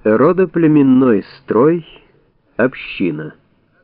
Родоплеменной строй, община.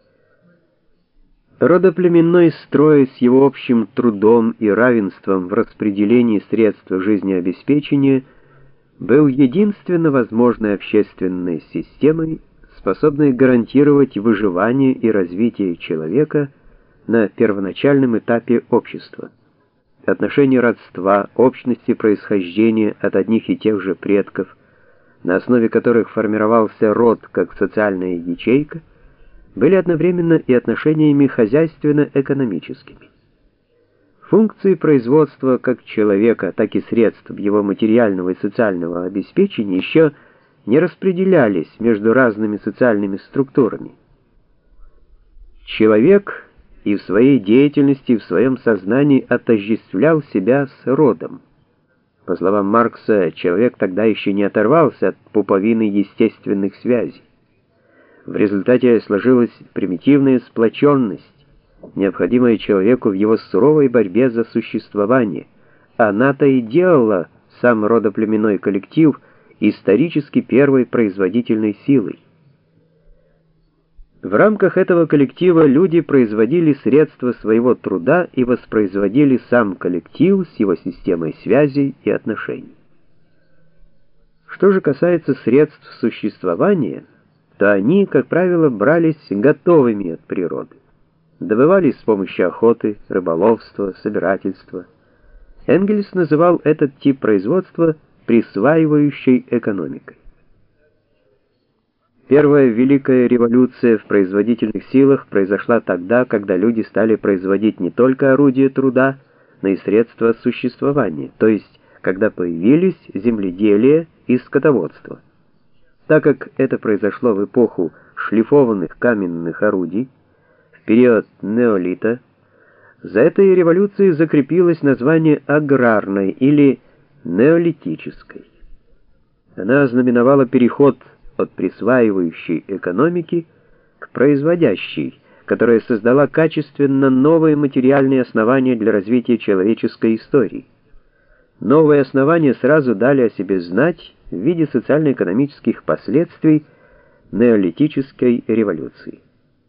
Родоплеменной строй с его общим трудом и равенством в распределении средств жизнеобеспечения был единственно возможной общественной системой, способной гарантировать выживание и развитие человека на первоначальном этапе общества. Отношения родства, общности происхождения от одних и тех же предков, на основе которых формировался род как социальная ячейка, были одновременно и отношениями хозяйственно-экономическими. Функции производства как человека, так и средств его материального и социального обеспечения еще не распределялись между разными социальными структурами. Человек и в своей деятельности, и в своем сознании отождествлял себя с родом. По словам Маркса, человек тогда еще не оторвался от пуповины естественных связей. В результате сложилась примитивная сплоченность, необходимая человеку в его суровой борьбе за существование. Она-то и делала сам родоплеменной коллектив исторически первой производительной силой. В рамках этого коллектива люди производили средства своего труда и воспроизводили сам коллектив с его системой связей и отношений. Что же касается средств существования, то они, как правило, брались готовыми от природы. Добывались с помощью охоты, рыболовства, собирательства. Энгельс называл этот тип производства присваивающей экономикой. Первая великая революция в производительных силах произошла тогда, когда люди стали производить не только орудия труда, но и средства существования, то есть когда появились земледелие и скотоводство. Так как это произошло в эпоху шлифованных каменных орудий, в период неолита, за этой революцией закрепилось название аграрной или неолитической. Она ознаменовала переход от присваивающей экономики к производящей, которая создала качественно новые материальные основания для развития человеческой истории. Новые основания сразу дали о себе знать в виде социально-экономических последствий неолитической революции.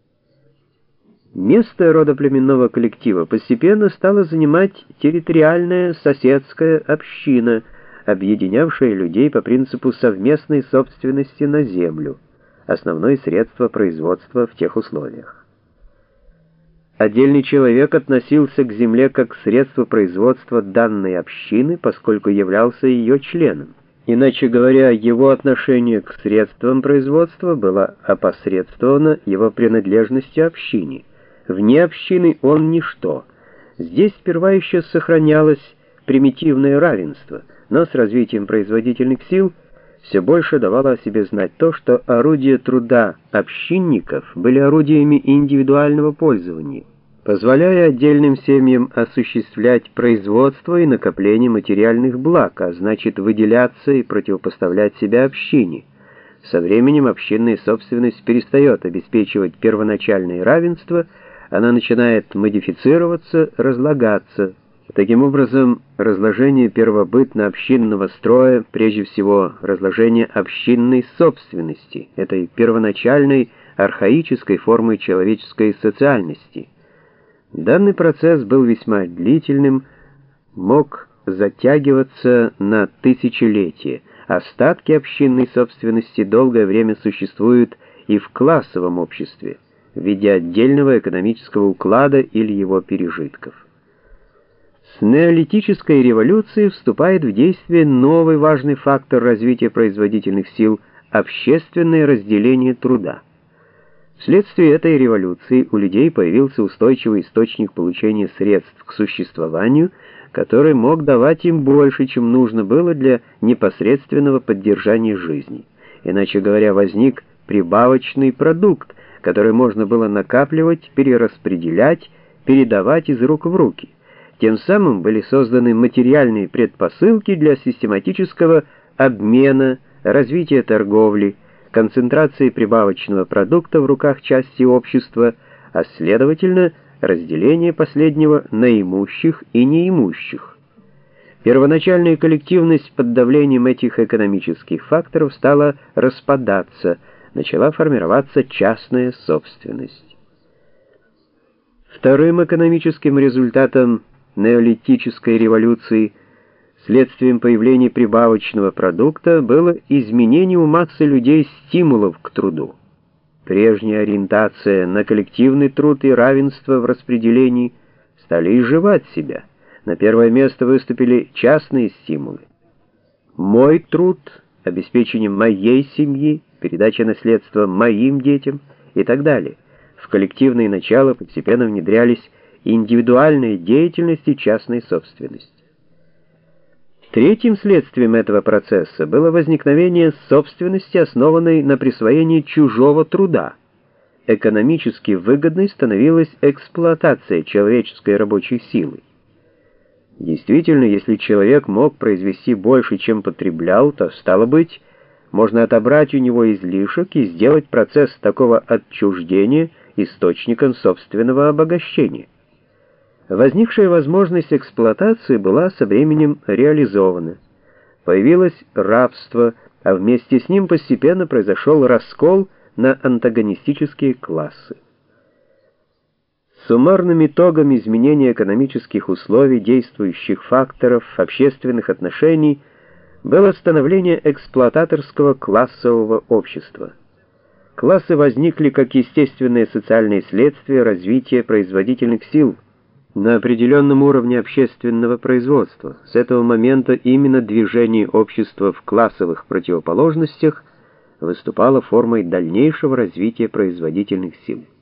Место родоплеменного коллектива постепенно стала занимать территориальная соседская община, объединявшая людей по принципу совместной собственности на землю, основное средство производства в тех условиях. Отдельный человек относился к земле как к средству производства данной общины, поскольку являлся ее членом. Иначе говоря, его отношение к средствам производства было опосредствовано его принадлежностью общине. Вне общины он ничто. Здесь сперва еще сохранялось примитивное равенство, но с развитием производительных сил все больше давало о себе знать то, что орудия труда общинников были орудиями индивидуального пользования, позволяя отдельным семьям осуществлять производство и накопление материальных благ, а значит выделяться и противопоставлять себя общине. Со временем общинная собственность перестает обеспечивать первоначальное равенство, она начинает модифицироваться, разлагаться. Таким образом, разложение первобытно-общинного строя, прежде всего разложение общинной собственности, этой первоначальной архаической формы человеческой социальности. Данный процесс был весьма длительным, мог затягиваться на тысячелетия. Остатки общинной собственности долгое время существуют и в классовом обществе, в виде отдельного экономического уклада или его пережитков. С неолитической революцией вступает в действие новый важный фактор развития производительных сил – общественное разделение труда. Вследствие этой революции у людей появился устойчивый источник получения средств к существованию, который мог давать им больше, чем нужно было для непосредственного поддержания жизни. Иначе говоря, возник прибавочный продукт, который можно было накапливать, перераспределять, передавать из рук в руки. Тем самым были созданы материальные предпосылки для систематического обмена, развития торговли, концентрации прибавочного продукта в руках части общества, а следовательно, разделения последнего на имущих и неимущих. Первоначальная коллективность под давлением этих экономических факторов стала распадаться, начала формироваться частная собственность. Вторым экономическим результатом неолитической революции, следствием появления прибавочного продукта, было изменение у массы людей стимулов к труду. Прежняя ориентация на коллективный труд и равенство в распределении стали изживать себя. На первое место выступили частные стимулы. Мой труд, обеспечение моей семьи, передача наследства моим детям и так далее. В коллективные начала постепенно внедрялись индивидуальная деятельность и частная собственность. Третьим следствием этого процесса было возникновение собственности, основанной на присвоении чужого труда. Экономически выгодной становилась эксплуатация человеческой рабочей силы. Действительно, если человек мог произвести больше, чем потреблял, то, стало быть, можно отобрать у него излишек и сделать процесс такого отчуждения источником собственного обогащения. Возникшая возможность эксплуатации была со временем реализована. Появилось рабство, а вместе с ним постепенно произошел раскол на антагонистические классы. Суммарным итогом изменения экономических условий, действующих факторов, общественных отношений было становление эксплуататорского классового общества. Классы возникли как естественное социальное следствие развития производительных сил на определенном уровне общественного производства. С этого момента именно движение общества в классовых противоположностях выступало формой дальнейшего развития производительных сил.